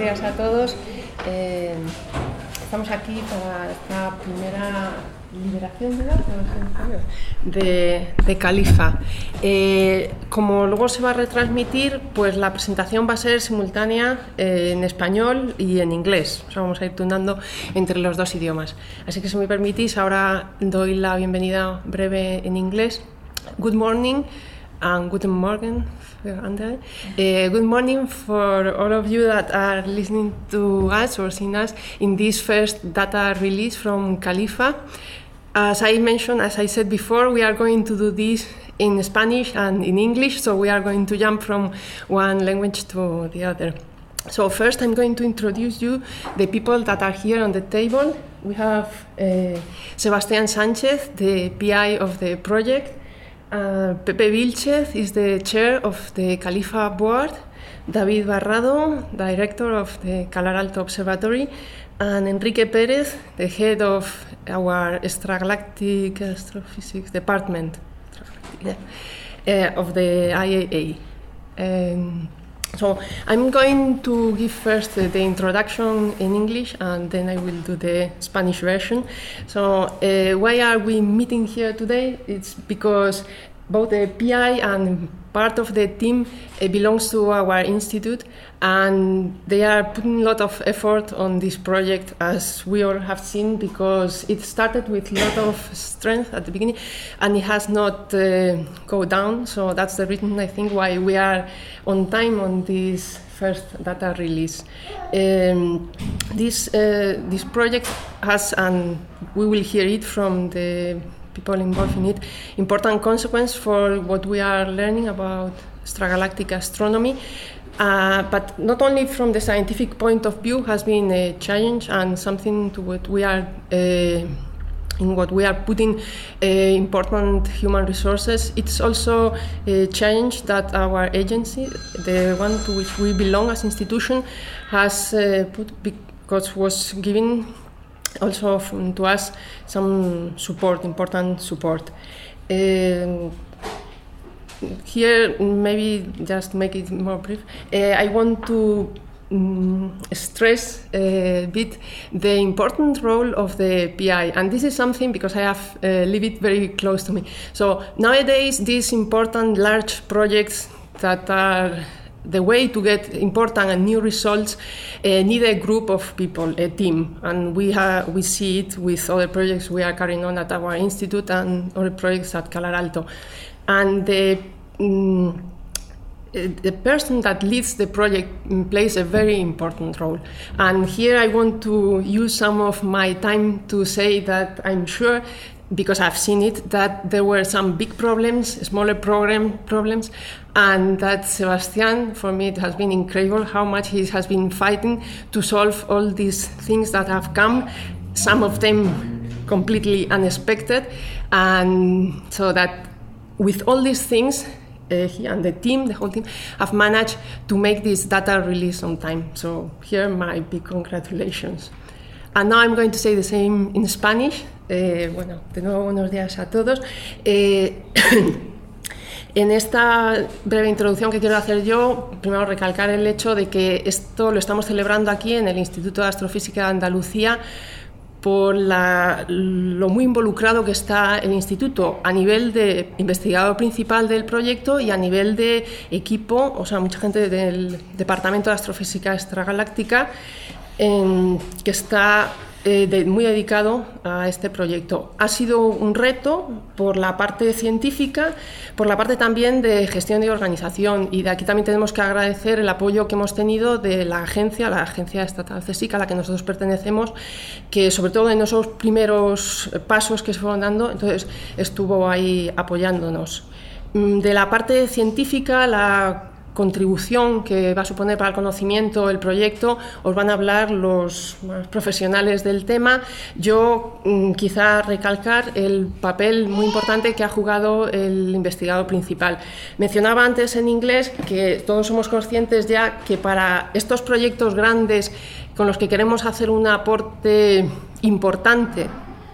días a todos. Estamos aquí para esta primera liberación de datos de Califa. Como luego se va a retransmitir, pues la presentación va a ser simultánea en español y en inglés. O sea, vamos a ir turnando entre los dos idiomas. Así que si me permitís, ahora doy la bienvenida breve en inglés. Good morning and guten Morgen. Good morning for all of you that are listening to us or seeing us in this first data release from Califa. As I said before, we are going to do this in Spanish and in English, so we are going to jump from one language to the other. So first I'm going to introduce you the people that are here on the table. We have Sebastián Sánchez, the PI of the project. Pepe Vilchez is the chair of the Califa board, David Barrado, director of the Calar Alto Observatory, and Enrique Pérez, the head of our extragalactic astrophysics department of the IAA. So I'm going to give first the introduction in English and then I will do the Spanish version. So why are we meeting here today? It's because both the PI and part of the team belongs to our institute, and they are putting a lot of effort on this project, as we all have seen, because it started with a lot of strength at the beginning and it has not go down. So that's the reason, I think, why we are on time on this first data release. This project has, and we will hear it from the people involved in it, important consequence for what we are learning about extragalactic astronomy. But not only from the scientific point of view has been a challenge and something to what we are in what we are putting important human resources. It's also a challenge that our agency, the one to which we belong as institution, has put, because was giving also to us some support, important support. Here, maybe just make it more brief, I want to stress a bit the important role of the PI, and this is something because I have lived it very close to me. So nowadays, these important large projects that are the way to get important and new results need a group of people, a team, and we see it with other projects we are carrying on at our institute and other projects at Calar Alto. And the person that leads the project plays a very important role. And here I want to use some of my time to say that I'm sure, because I've seen it, that there were some big problems, smaller problems, and that Sebastián, for me, it has been incredible how much he has been fighting to solve all these things that have come, some of them completely unexpected, and so that with all these things, he and the team, the whole team, have managed to make this data release on time. So here, my big congratulations. And now I'm going to say the same in Spanish. Bueno, de nuevo buenos días a todos. En esta breve introducción que quiero hacer yo, primero recalcar el hecho de que esto lo estamos celebrando aquí en el Instituto de Astrofísica de Andalucía por lo muy involucrado que está el instituto a nivel de investigador principal del proyecto y a nivel de equipo, o sea, mucha gente del Departamento de Astrofísica Extragaláctica que está muy dedicado a este proyecto. Ha sido un reto por la parte científica, por la parte también de gestión y organización, y de aquí también tenemos que agradecer el apoyo que hemos tenido de la Agencia Estatal CSIC, a la que nosotros pertenecemos, que sobre todo en esos primeros pasos que se fueron dando, entonces estuvo ahí apoyándonos. De la parte científica, la contribución que va a suponer para el conocimiento el proyecto os van a hablar los más profesionales del tema. Yo quizá recalcar el papel muy importante que ha jugado el investigador principal. Mencionaba antes en inglés que todos somos conscientes ya que para estos proyectos grandes con los que queremos hacer un aporte importante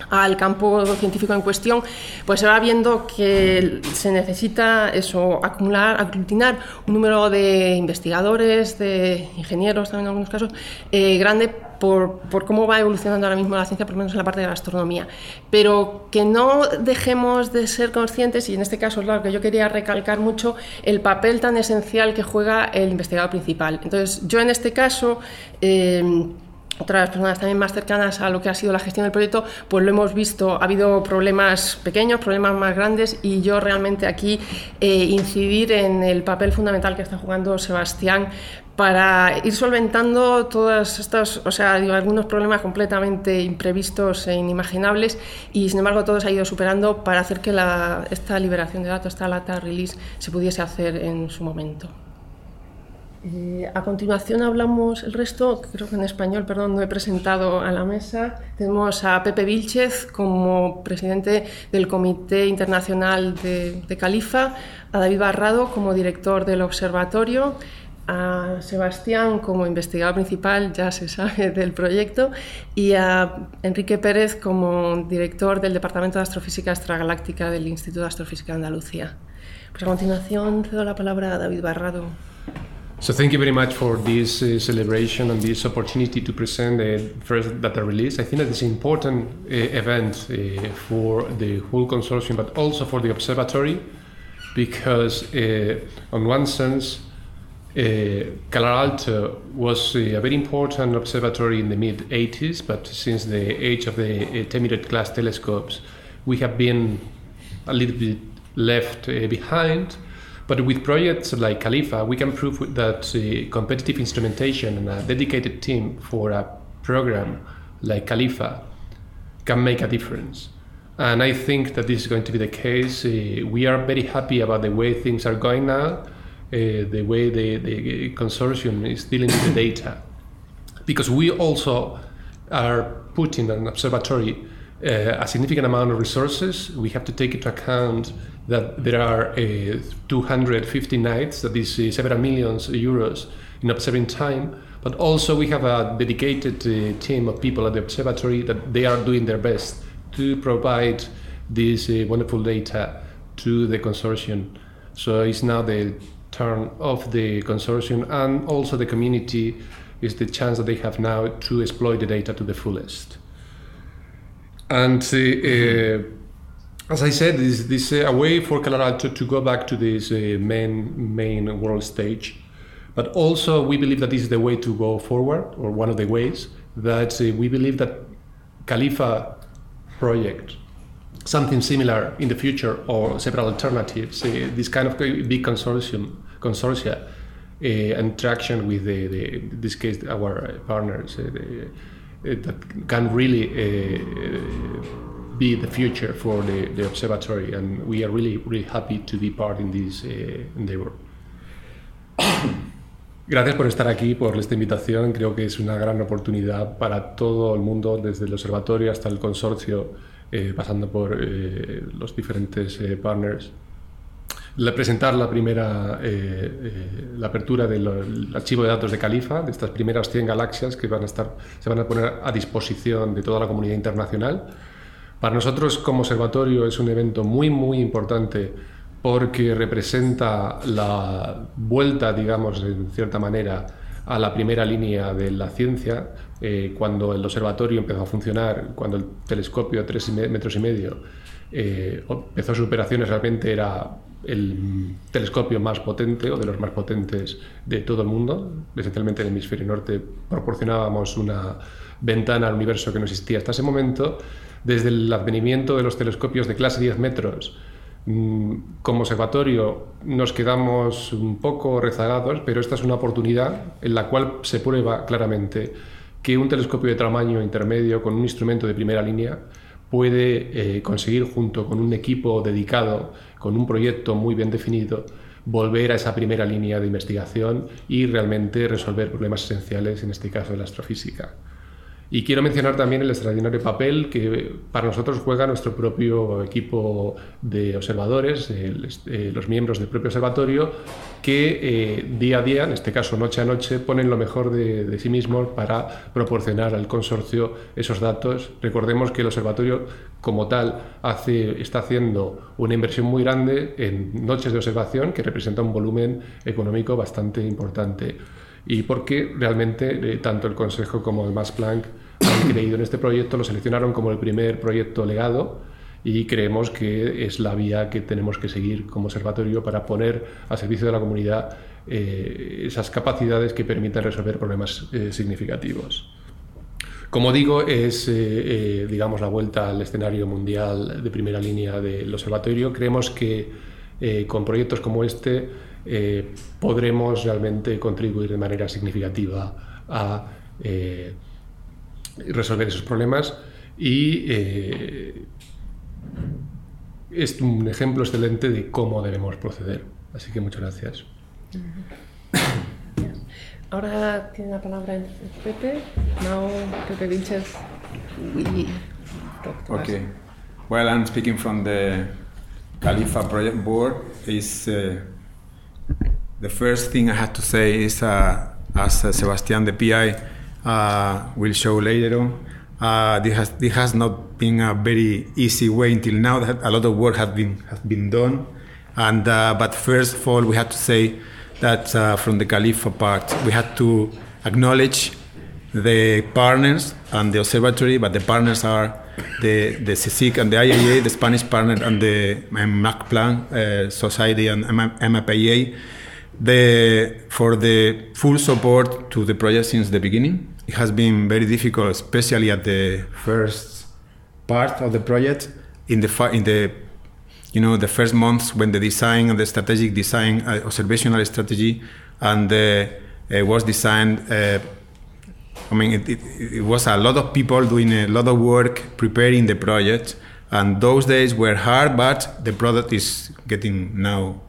al campo científico en cuestión, pues se va viendo que se necesita eso, aglutinar un número de investigadores, de ingenieros también en algunos casos, grande por cómo va evolucionando ahora mismo la ciencia, por lo menos en la parte de la astronomía, pero que no dejemos de ser conscientes, y en este caso, claro, que yo quería recalcar mucho el papel tan esencial que juega el investigador principal. Entonces, yo en este caso, otras personas también más cercanas a lo que ha sido la gestión del proyecto, pues lo hemos visto, ha habido problemas pequeños, problemas más grandes, y yo realmente aquí incidir en el papel fundamental que está jugando Sebastián para ir solventando todas estas, algunos problemas completamente imprevistos e inimaginables, y sin embargo todo se ha ido superando para hacer que esta liberación de datos, esta data release, se pudiese hacer en su momento. A continuación hablamos el resto, creo que en español, perdón, no he presentado a la mesa. Tenemos a Pepe Vilchez como presidente del Comité Internacional de Califa, a David Barrado como director del observatorio, a Sebastián como investigador principal, ya se sabe, del proyecto, y a Enrique Pérez como director del Departamento de Astrofísica Extragaláctica del Instituto de Astrofísica de Andalucía. Pues a continuación cedo la palabra a David Barrado. So thank you very much for this celebration and this opportunity to present the first data release. I think that it's an important event for the whole consortium, but also for the observatory, because on one sense, Calaralto was a very important observatory in the mid-80s, but since the age of the 10-meter class telescopes, we have been a little bit left behind. But with projects like CALIFA, we can prove that competitive instrumentation and a dedicated team for a program like CALIFA can make a difference. And I think that this is going to be the case. We are very happy about the way things are going now, the way the consortium is dealing with the data. Because we also are putting an observatory a significant amount of resources. We have to take into account that there are 250 nights, that is several millions euros in observing time, but also we have a dedicated team of people at the observatory that they are doing their best to provide this wonderful data to the consortium. So it's now the turn of the consortium, and also the community is the chance that they have now to exploit the data to the fullest. And as I said, this is a way for Calaralto to go back to this main world stage. But also we believe that this is the way to go forward, or one of the ways, that we believe that CALIFA project, something similar in the future, or several alternatives, this kind of big consortia, interaction with in this case our partners, that can really be the future for the observatory, and we are really happy to be part in this endeavor. Gracias por estar aquí, por esta invitación. Creo que es una gran oportunidad para todo el mundo, desde el observatorio hasta el consorcio, pasando por los diferentes partners. Presentar la primera, la apertura del archivo de datos de CALIFA, de estas primeras 100 galaxias que se van a poner a disposición de toda la comunidad internacional. Para nosotros como observatorio es un evento muy importante, porque representa la vuelta, digamos, en cierta manera, a la primera línea de la ciencia. Cuando el observatorio empezó a funcionar, cuando el telescopio a 3,5 metros empezó sus operaciones, realmente era el telescopio más potente, o de los más potentes de todo el mundo. Esencialmente en el hemisferio norte proporcionábamos una ventana al universo que no existía hasta ese momento. Desde el advenimiento de los telescopios de clase 10 metros, como observatorio nos quedamos un poco rezagados, pero esta es una oportunidad en la cual se prueba claramente que un telescopio de tamaño intermedio, con un instrumento de primera línea, puede conseguir, junto con un equipo dedicado, con un proyecto muy bien definido, volver a esa primera línea de investigación y realmente resolver problemas esenciales, en este caso de la astrofísica. Y quiero mencionar también el extraordinario papel que para nosotros juega nuestro propio equipo de observadores, los miembros del propio observatorio, que día a día, en este caso noche a noche, ponen lo mejor de sí mismos para proporcionar al consorcio esos datos. Recordemos que el observatorio como tal está haciendo una inversión muy grande en noches de observación que representa un volumen económico bastante importante. Y porque realmente tanto el Consejo como el Max Planck han creído en este proyecto, lo seleccionaron como el primer proyecto legado y creemos que es la vía que tenemos que seguir como observatorio para poner a servicio de la comunidad esas capacidades que permitan resolver problemas significativos. Como digo, es digamos, la vuelta al escenario mundial de primera línea del observatorio. Creemos que con proyectos como este podremos realmente contribuir de manera significativa a resolver esos problemas y es un ejemplo excelente de cómo debemos proceder. Así que muchas gracias. Ahora tiene la palabra Pepe. Now Pepe Vilches. Okay. Well, I'm speaking from the Khalifa Project Board. The first thing I have to say is, as Sebastián, the PI, will show later on, this has not been a very easy way until now. That a lot of work has been done, and but first of all, we have to say that from the Khalifa part, we had to acknowledge the partners and the observatory, but the partners are the CSIC and the IAA, the Spanish partner, and the Max Planck Society and MAPA, for the full support to the project since the beginning. It has been very difficult, especially at the first part of the project, in the first months when the design and the strategic design, observational strategy, and was designed. It was a lot of people doing a lot of work preparing the project, and those days were hard, but the product is getting now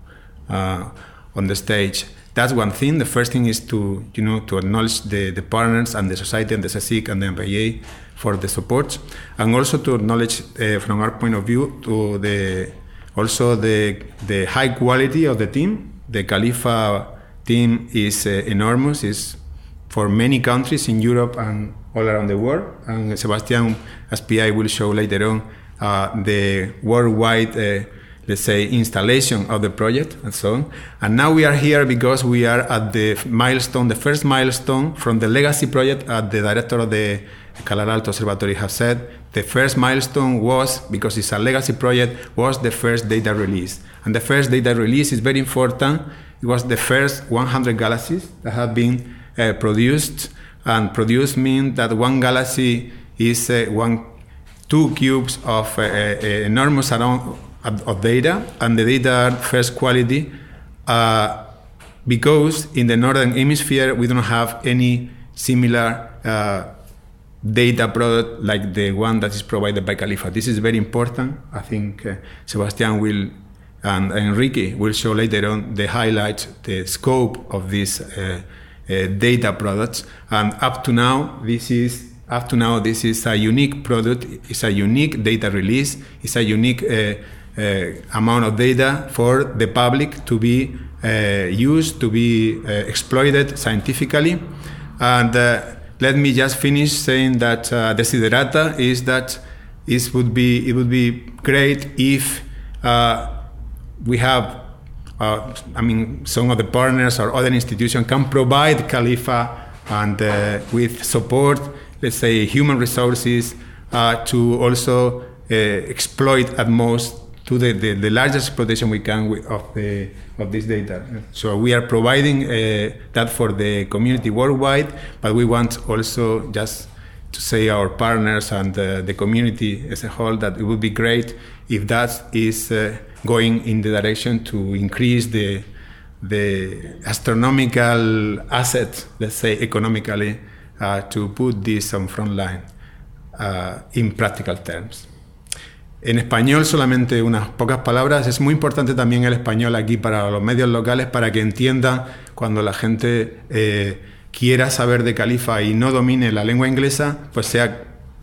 on the stage. That's one thing. The first thing is to acknowledge the partners and the society and the CSIC and the MPA for the support, and also to acknowledge from our point of view the high quality of the team. The Khalifa team is enormous. It's for many countries in Europe and all around the world. And Sebastián, as PI, will show later on the worldwide, let's say, installation of the project and so on. And now we are here because we are at the milestone, the first milestone from the legacy project. The director of the Calar Alto Observatory has said the first milestone was, because it's a legacy project, was the first data release. And the first data release is very important. It was the first 100 galaxies that have been produced, and produced means that one galaxy is 2 cubes of enormous amount of data, and the data are first quality because in the northern hemisphere we don't have any similar data product like the one that is provided by Khalifa. This is very important. I think Sebastián will and Enrique will show later on the highlights, the scope of this data products, and up to now this is a unique product. It's a unique data release. It's a unique amount of data for the public to be used, to be exploited scientifically. And let me just finish saying that desiderata is that it would be great if we have. Some of the partners or other institutions can provide Khalifa and with support, let's say human resources, to also exploit at most to the largest exploitation we can of this data. So we are providing that for the community worldwide, but we want also just to say our partners and the community as a whole that it would be great if that is going in the direction to increase the astronomical asset, let's say economically, to put this on front line in practical terms. En español solamente unas pocas palabras. Es muy importante también el español aquí para los medios locales, para que entiendan cuando la gente quiera saber de Califa y no domine la lengua inglesa, pues sea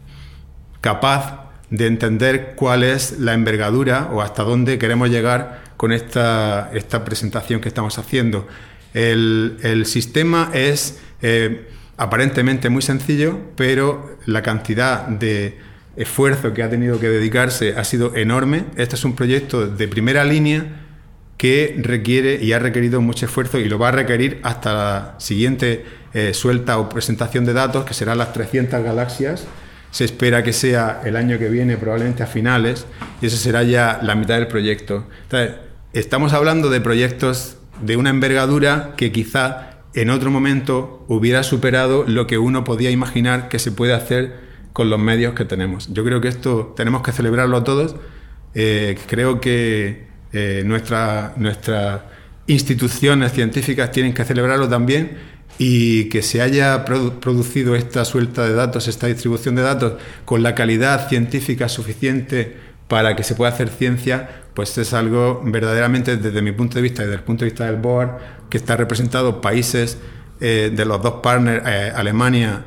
capaz de entender cuál es la envergadura o hasta dónde queremos llegar con esta presentación que estamos haciendo. El sistema es aparentemente muy sencillo, pero la cantidad de esfuerzo que ha tenido que dedicarse ha sido enorme. Este es un proyecto de primera línea que requiere y ha requerido mucho esfuerzo y lo va a requerir hasta la siguiente suelta o presentación de datos, que serán las 300 galaxias. Se espera que sea el año que viene, probablemente a finales, y eso será ya la mitad del proyecto. Entonces, estamos hablando de proyectos de una envergadura que quizá en otro momento hubiera superado lo que uno podía imaginar que se puede hacer con los medios que tenemos. Yo creo que esto tenemos que celebrarlo todos. Creo que nuestras instituciones científicas tienen que celebrarlo también, y que se haya producido esta suelta de datos, esta distribución de datos con la calidad científica suficiente para que se pueda hacer ciencia, pues es algo verdaderamente, desde mi punto de vista y desde el punto de vista del board, que está representado países de los dos partners, Alemania,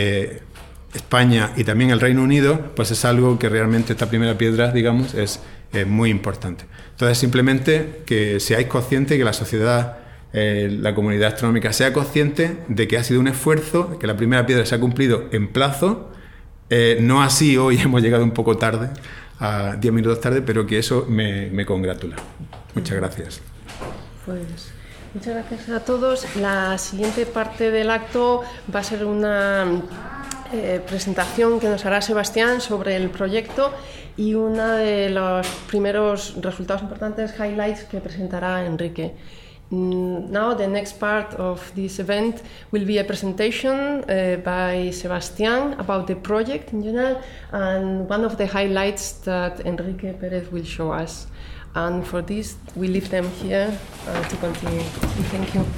España y también el Reino Unido, pues es algo que realmente esta primera piedra, digamos, es muy importante. Entonces, simplemente que seáis conscientes, que la sociedad, la comunidad astronómica sea consciente de que ha sido un esfuerzo, que la primera piedra se ha cumplido en plazo, no así hoy hemos llegado un poco tarde, a 10 minutos tarde, pero que eso me congratula. Muchas gracias. Pues muchas gracias a todos. La siguiente parte del acto va a ser una presentación que nos hará Sebastián sobre el proyecto y uno de los primeros resultados importantes, highlights, que presentará Enrique. Now the next part of this event will be a presentation by Sebastián about the project in general and one of the highlights that Enrique Pérez will show us. And for this we leave them here to continue. Thank you.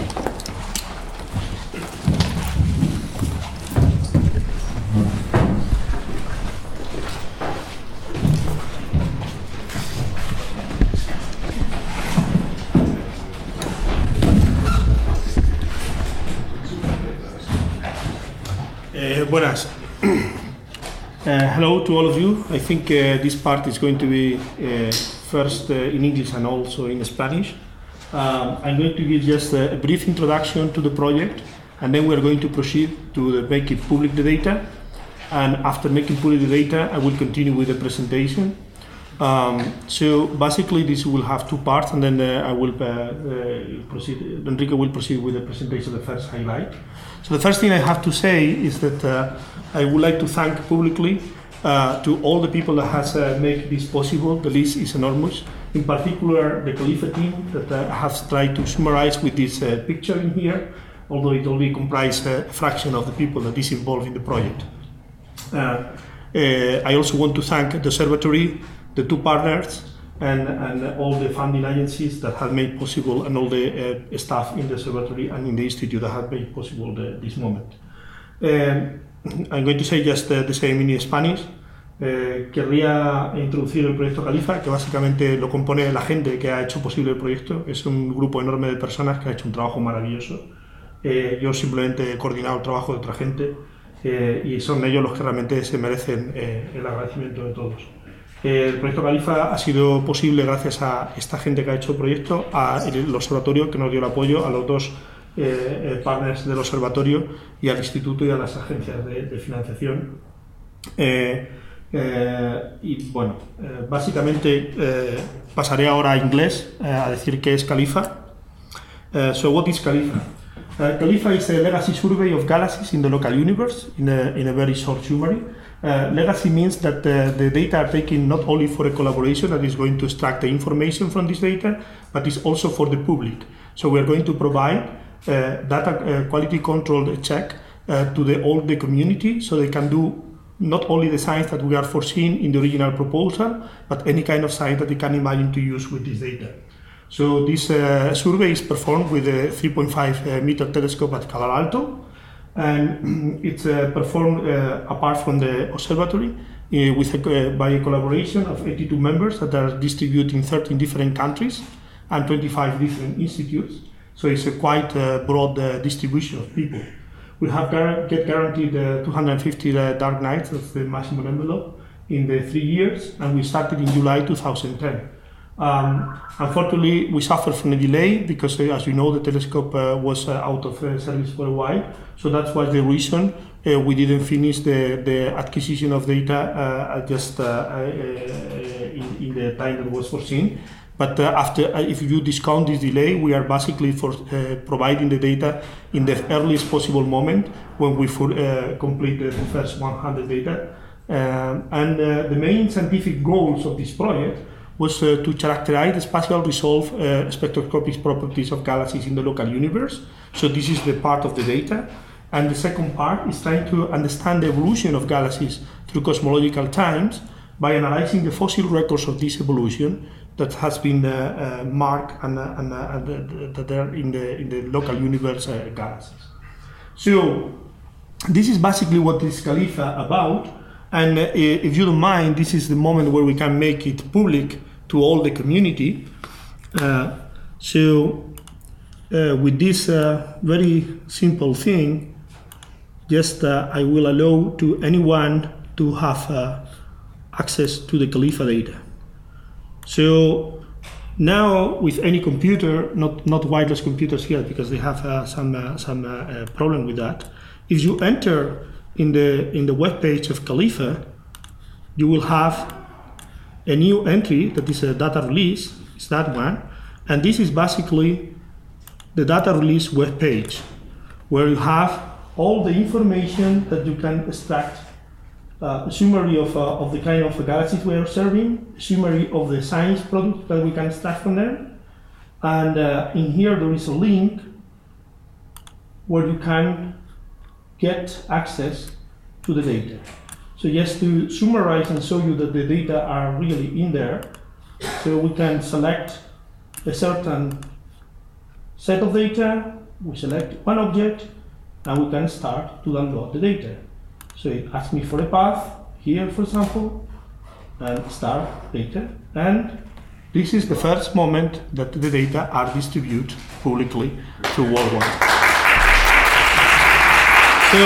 Buenas. Hello to all of you. I think this part is going to be first in English and also in Spanish. I'm going to give just a brief introduction to the project, and then we're going to proceed to make it public the data. And after making public the data, I will continue with the presentation. So basically this will have two parts, and then I will proceed. Enrique will proceed with the presentation of the first highlight. So the first thing I have to say is that I would like to thank publicly to all the people that has made this possible. The list is enormous. In particular, the Califa team that has tried to summarize with this picture in here, although it only comprises a fraction of the people that is involved in the project. I also want to thank the observatory, the two partners, and all the funding agencies that have made possible, and all the staff in the observatory and in the institute that have made possible this moment. I'm going to say just the same in Spanish. Querría introducir el proyecto Califa, que básicamente lo compone la gente que ha hecho posible el proyecto. Es un grupo enorme de personas que ha hecho un trabajo maravilloso. Yo simplemente he coordinado el trabajo de otra gente y son ellos los que realmente se merecen el agradecimiento de todos. El proyecto Califa ha sido posible gracias a esta gente que ha hecho el proyecto, al observatorio que nos dio el apoyo, a los dos partners del observatorio y al instituto y a las agencias de financiación. Y bueno, básicamente pasaré ahora a inglés a decir qué es Califa. So what is Califa? Califa is a legacy survey of galaxies in the local universe in a very short summary. Legacy means that the data are taken not only for a collaboration that is going to extract the information from this data, but is also for the public. So we are going to provide data quality control check to all the community, so they can do not only the science that we are foreseeing in the original proposal, but any kind of science that they can imagine to use with this data. So this survey is performed with a 3.5 meter telescope at Calar Alto, and it's performed apart from the observatory by a collaboration of 82 members that are distributed in 13 different countries and 25 different institutes. So it's a quite broad distribution of people. We have get guaranteed 250 dark nights, that's the maximum envelope, in the 3 years, and we started in July 2010. Unfortunately, we suffered from a delay because, as you know, the telescope was out of service for a while. So that was the reason we didn't finish the acquisition of data just in the time that was foreseen. But if you discount this delay, we are basically providing the data in the earliest possible moment when we complete the first 100 data. The main scientific goals of this project was to characterize the spatial resolve spectroscopic properties of galaxies in the local universe. So this is the part of the data. And the second part is trying to understand the evolution of galaxies through cosmological times by analyzing the fossil records of this evolution that has been marked and that are in the local universe galaxies. So this is basically what is CALIFA about. And if you don't mind, this is the moment where we can make it public to all the community. With this very simple thing, just I will allow to anyone to have access to the CALIFA data. So now with any computer, not wireless computers here because they have some problem with that. If you enter in the web page of CALIFA, you will have a new entry that is a data release. It's that one, and this is basically the data release web page, where you have all the information that you can extract. A summary of the kind of galaxies we are observing, a summary of the science product that we can extract from them, and in here there is a link where you can get access to the data. So just to summarize and show you that the data are really in there, so we can select a certain set of data, we select one object, and we can start to download the data. So it asks me for a path, here for example, and start data. And this is the first moment that the data are distributed publicly to worldwide. So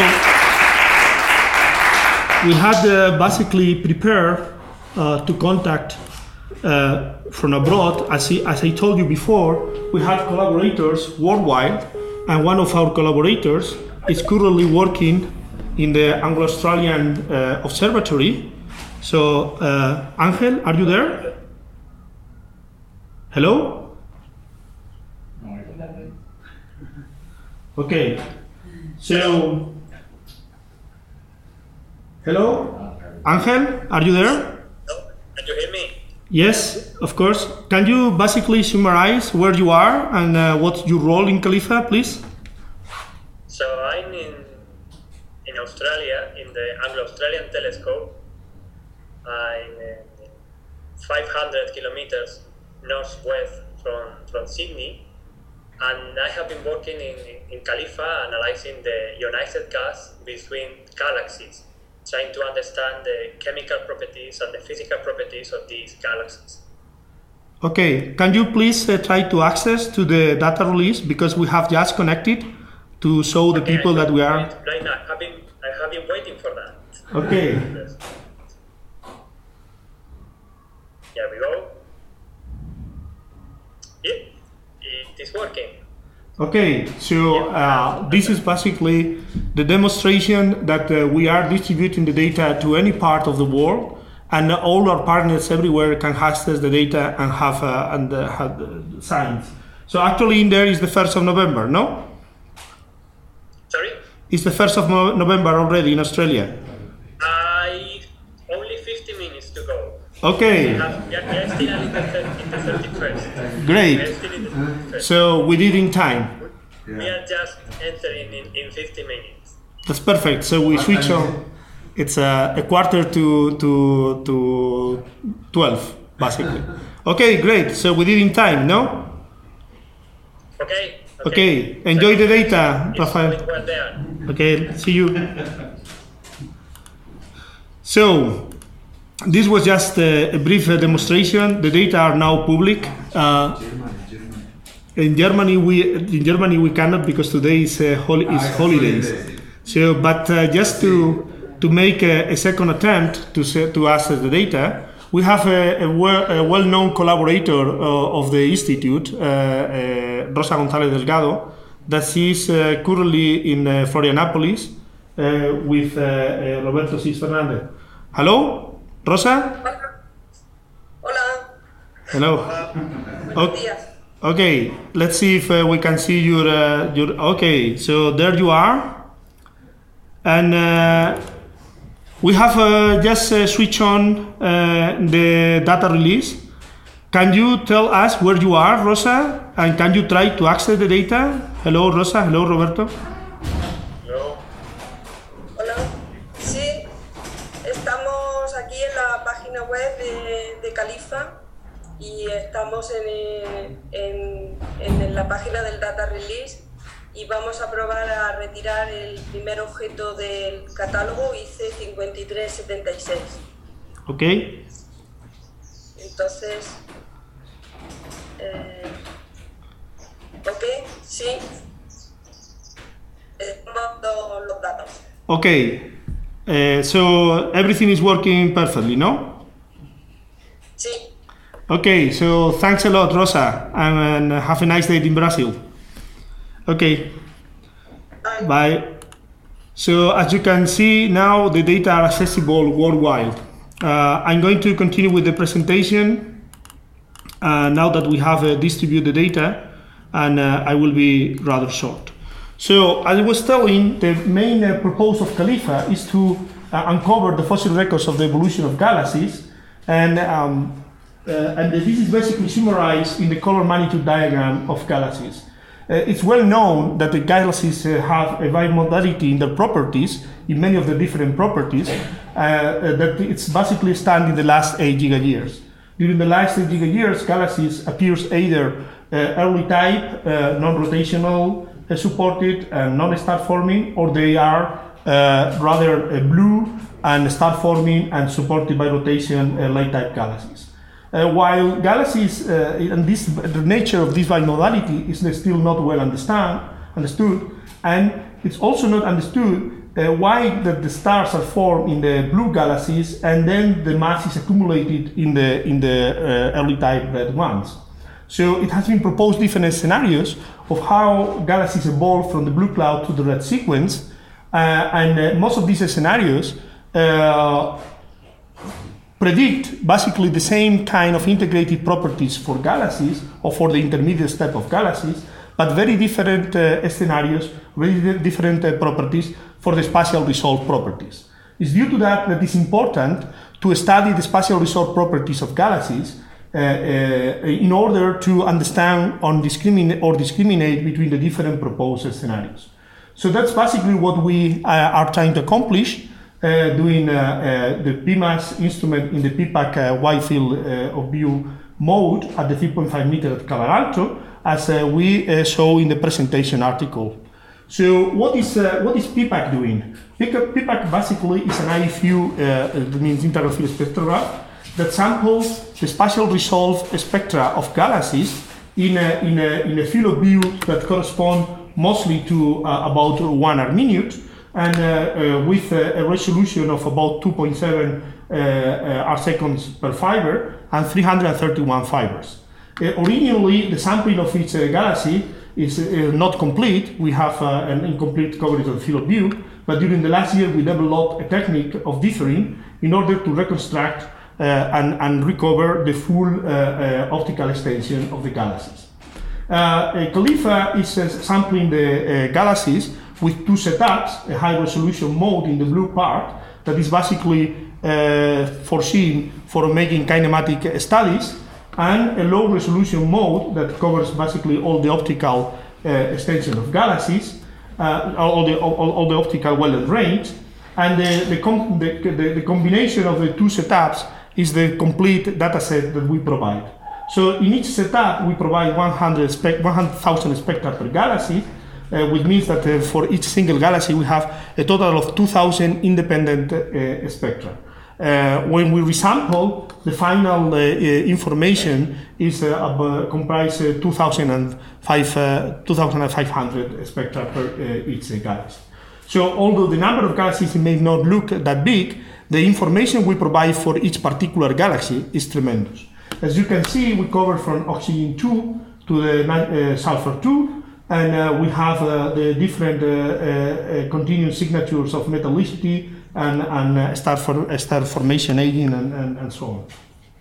we had basically prepared to contact from abroad. As I told you before, we have collaborators worldwide, and one of our collaborators is currently working in the Anglo-Australian Observatory. So, Angel, are you there? Hello? Okay. So, hello? Angel, are you there? Hello? Can you hear me? Yes, of course. Can you basically summarize where you are and what's your role in CALIFA, please? So I'm in Australia, in the Anglo-Australian Telescope. I'm 500 kilometers northwest from Sydney, and I have been working in CALIFA analyzing the ionized gas between galaxies, trying to understand the chemical properties and the physical properties of these galaxies. Okay, can you please try to access to the data release, because we have just connected to show the people that we are... Right now, I have been waiting for that. Okay. Yes. Here we go. It is working. Okay, so this is basically the demonstration that we are distributing the data to any part of the world, and all our partners everywhere can access the data and have science. So actually in there is the 1st of November, no? Sorry? It's the 1st of November already in Australia. Only 50 minutes to go. Okay. We are still in the 31st. Great. We are still in the 31st. So we did in time. We are just entering in 50 minutes. That's perfect. So we switch on. It's a quarter to 12, basically. Okay, great. So we did in time, no? Okay. Enjoy the data, Rafael. Well there. Okay, see you. So, this was just a brief demonstration. The data are now public. In Germany we cannot because today is holidays. So, but just to make a second attempt to access the data, we have a well-known collaborator of the institute, Rosa González Delgado, that she's currently in Florianópolis with Roberto Cis Fernandez. Hello, Rosa? Hola. Hello. Okay, let's see if we can see your. Okay, so there you are, and we have just switched on the data release. Can you tell us where you are, Rosa, and can you try to access the data? Hello, Rosa. Hello, Roberto. Hello. Hola. Sí, estamos aquí en la página web de Califa. Y estamos en la página del Data Release y vamos a probar a retirar el primer objeto del catálogo IC5376. Ok. Entonces, ok, sí. Estamos los datos. Ok. So everything is working perfectly, no? Sí. Okay, so thanks a lot, Rosa, and have a nice day in Brazil. Okay, bye. So as you can see now, the data are accessible worldwide. I'm going to continue with the presentation now that we have distributed the data, and I will be rather short. So as I was telling, the main purpose of Califa is to uncover the fossil records of the evolution of galaxies, and this is basically summarized in the color magnitude diagram of galaxies. It's well known that the galaxies have a bimodality in their properties, in many of the different properties, that it's basically stand in the last 8 gigayears. During the last 8 gigayears, galaxies appears either early type, non-rotational, supported, non-star forming, or they are rather blue and star forming and supported by rotation late type galaxies. While galaxies and the nature of this bimodality is still not well understood, and it's also not understood why the stars are formed in the blue galaxies and then the mass is accumulated in the early type red ones. So it has been proposed different scenarios of how galaxies evolve from the blue cloud to the red sequence, and most of these scenarios predict basically the same kind of integrated properties for galaxies or for the intermediate step of galaxies, but very different scenarios, very different properties for the spatial resolve properties. It's due to that it's important to study the spatial resolve properties of galaxies in order to understand or discriminate between the different proposed scenarios. So that's basically what we are trying to accomplish doing the PMAS instrument in the PPAC wide field of view mode at the 3.5 meter at Calaralto, as we saw in the presentation article. So what is PPAC doing? PPAC basically is an IFU, that means integral field spectrograph, that samples the spatial resolve spectra of galaxies in a field of view that correspond mostly to about 1 arc-minute, and with a resolution of about 2.7 arc-seconds per fiber and 331 fibers. Originally, the sampling of each galaxy is not complete. We have an incomplete coverage of the field of view, but during the last year we developed a technique of differing in order to reconstruct and recover the full optical extension of the galaxies. Califa is sampling the galaxies with two setups, a high resolution mode in the blue part that is basically foreseen for making kinematic studies, and a low resolution mode that covers basically all the optical extension of galaxies, all the optical well range, and the combination of the two setups is the complete data set that we provide. So in each setup we provide 100,000 spectra per galaxy, which means that for each single galaxy we have a total of 2,000 independent spectra. When we resample, the final information is comprise 2,500 spectra per each galaxy. So although the number of galaxies may not look that big, the information we provide for each particular galaxy is tremendous. As you can see, we cover from oxygen 2 to the sulfur 2, and we have the different continuous signatures of metallicity and star formation aging and so on.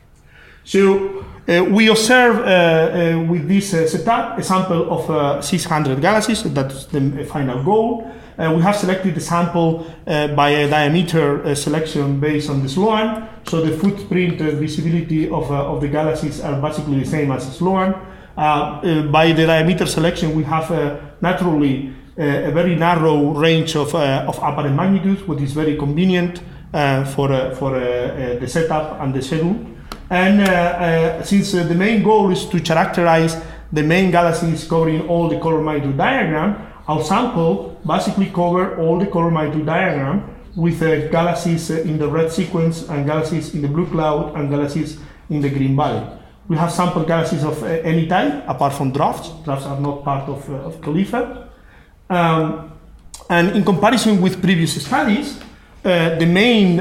So we observe with this setup a sample of 600 galaxies. That's the final goal. We have selected the sample by a diameter selection based on the SLOAN. So the footprint visibility of the galaxies are basically the same as SLOAN. By the diameter selection, we have naturally a very narrow range of apparent magnitudes, which is very convenient for the setup and the schedule. And since the main goal is to characterize the main galaxies covering all the color magnitude diagram, our sample basically cover all the color magnitude diagram with galaxies in the red sequence and galaxies in the blue cloud and galaxies in the green valley. We have sampled galaxies of any type apart from dwarfs. Dwarfs are not part of CALIFA. And in comparison with previous studies, the main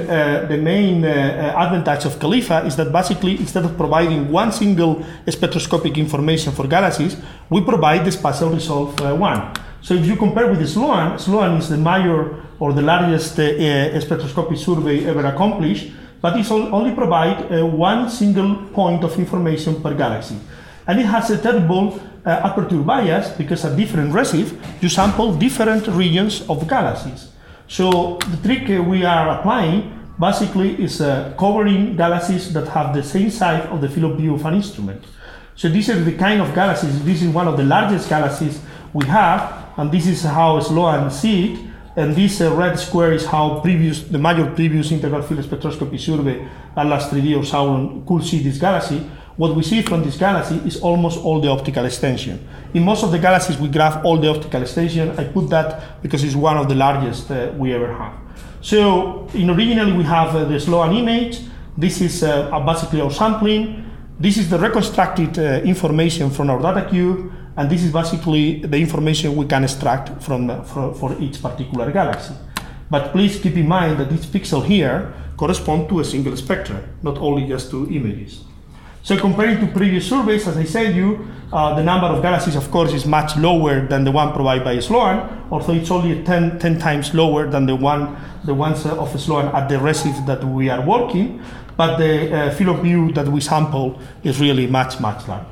advantage of CALIFA is that basically instead of providing one single spectroscopic information for galaxies, we provide the spatial resolve one. So if you compare with the SLOAN, SLOAN is the major or the largest spectroscopic survey ever accomplished, but it only provides one single point of information per galaxy. And it has a terrible aperture bias because at different redshift, you sample different regions of galaxies. So the trick we are applying basically is covering galaxies that have the same size of the field of view of an instrument. So these are the kind of galaxies. This is one of the largest galaxies we have, and this is how SLOAN see it. And this red square is how the major previous integral field spectroscopy survey, Atlas 3D or Sauron, could see this galaxy. What we see from this galaxy is almost all the optical extension. In most of the galaxies, we graph all the optical extension. I put that because it's one of the largest we ever have. So originally we have the SLOAN image. This is basically our sampling. This is the reconstructed information from our data cube. And this is basically the information we can extract for each particular galaxy. But please keep in mind that each pixel here corresponds to a single spectrum, not only just to images. So comparing to previous surveys, as I said the number of galaxies, of course, is much lower than the one provided by SLOAN, although it's only 10 times lower than the ones of SLOAN at the redshift that we are working, but the field of view that we sample is really much, much larger.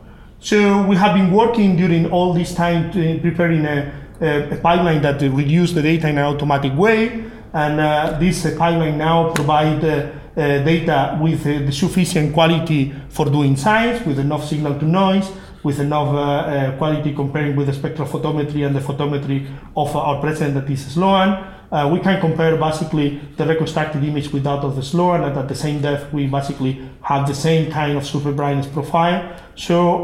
So we have been working during all this time preparing a pipeline that reduces the data in an automatic way, and this pipeline now provides data with the sufficient quality for doing science, with enough signal to noise, with enough quality comparing with the spectrophotometry and the photometry of our present that is SLOAN. We can compare basically the reconstructed image with that of the SLOAN, and at the same depth we basically have the same kind of super brightness profile. So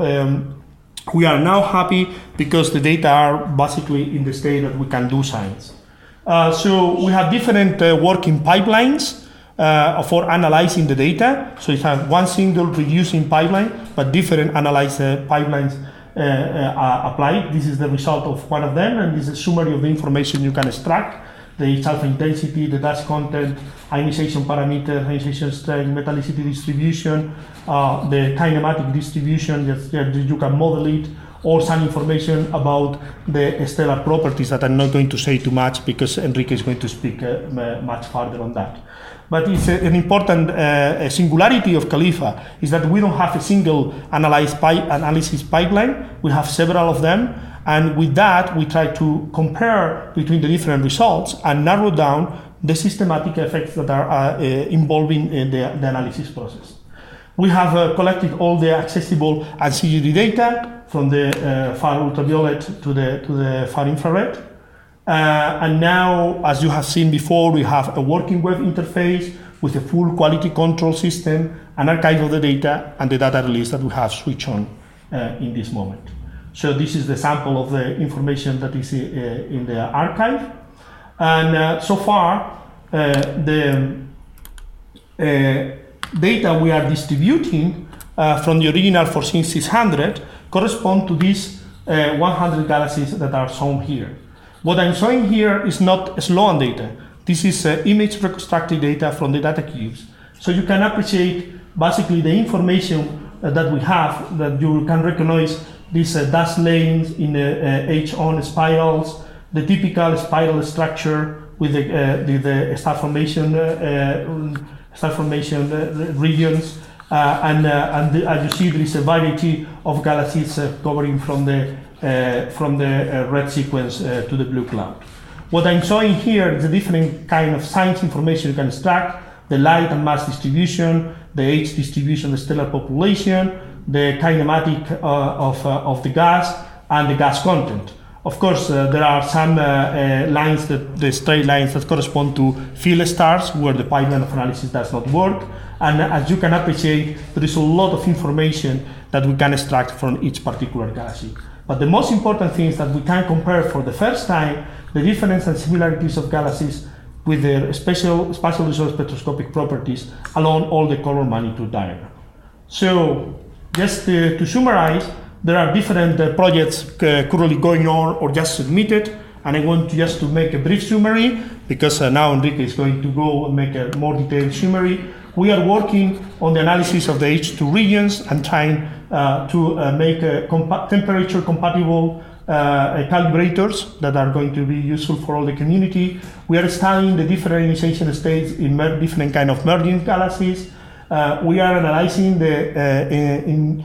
we are now happy because the data are basically in the state that we can do science. So we have different working pipelines for analyzing the data. So it's one single reducing pipeline, but different analyze pipelines applied. This is the result of one of them, and this is a summary of the information you can extract: the alpha intensity, the dust content, ionization parameter, ionization strength, metallicity distribution, the kinematic distribution that you can model it, or some information about the stellar properties that I'm not going to say too much because Enrique is going to speak much further on that. But it's an important singularity of CALIFA is that we don't have a single analysis pipeline. We have several of them, and with that we try to compare between the different results and narrow down the systematic effects that are involving the analysis process. We have collected all the accessible and CGD data from the far ultraviolet to the far infrared. And now, as you have seen before, we have a working web interface with a full quality control system, an archive of the data, and the data release that we have switched on in this moment. So this is the sample of the information that is in the archive. And so far, the data we are distributing from the original 14600 correspond to these 100 galaxies that are shown here. What I'm showing here is not Sloan data. This is image reconstructed data from the data cubes. So you can appreciate basically the information that we have, that you can recognize these dust lanes in the H-on spirals, the typical spiral structure with the star formation regions, and as you see, there is a variety of galaxies covering from the red sequence to the blue cloud. What I'm showing here is a different kind of science information you can extract: the light and mass distribution, the age distribution, the stellar population, the kinematic of the gas, and the gas content. Of course, there are some lines, the straight lines that correspond to field stars, where the pipeline of analysis does not work. And as you can appreciate, there is a lot of information that we can extract from each particular galaxy. But the most important thing is that we can compare for the first time the difference and similarities of galaxies with their spatial resource spectroscopic properties along all the color magnitude diagram. So, just to summarize, there are different projects currently going on or just submitted, and I want to make a brief summary, because now Enrique is going to go and make a more detailed summary. We are working on the analysis of the H2 regions and trying to make temperature compatible calibrators that are going to be useful for all the community. We are studying the different ionization states in different kind of merging galaxies. We are analyzing the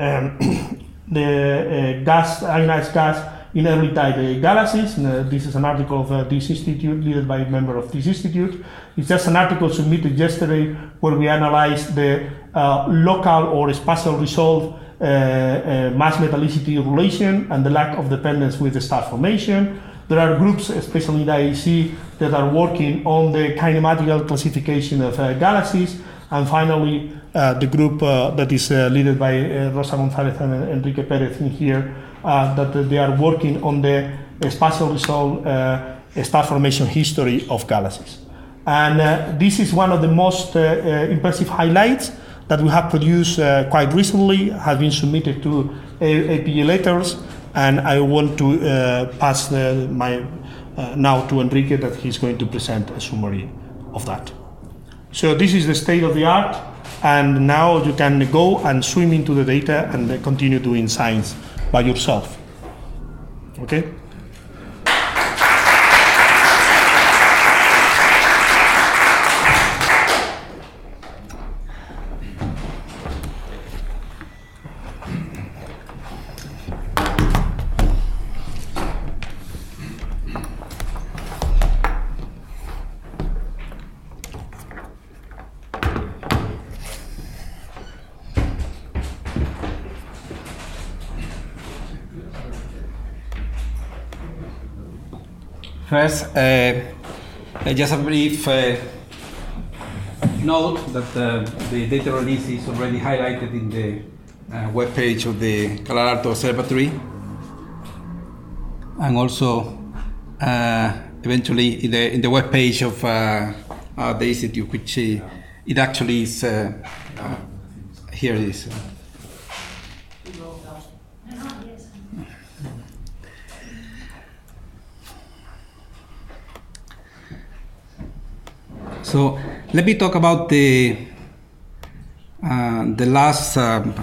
ionized gas in early type galaxies. This is an article of this institute, led by a member of this institute. It's just an article submitted yesterday where we analyzed the local or spatial resolve mass metallicity relation and the lack of dependence with the star formation. There are groups, especially in the IAC, that are working on the kinematical classification of galaxies. And finally, the group that is led by Rosa Gonzalez and Enrique Perez in here, that they are working on the spatial resolve star formation history of galaxies. And this is one of the most impressive highlights that we have produced quite recently, has been submitted to APA letters, and I want to pass now to Enrique, that he's going to present a summary of that. So this is the state of the art, and now you can go and swim into the data and continue doing science by yourself. Okay? First, just a brief note that the data release is already highlighted in the webpage of the Calar-Alto Observatory, and also eventually in the webpage of the institute, which it actually is here it is. So let me talk about the last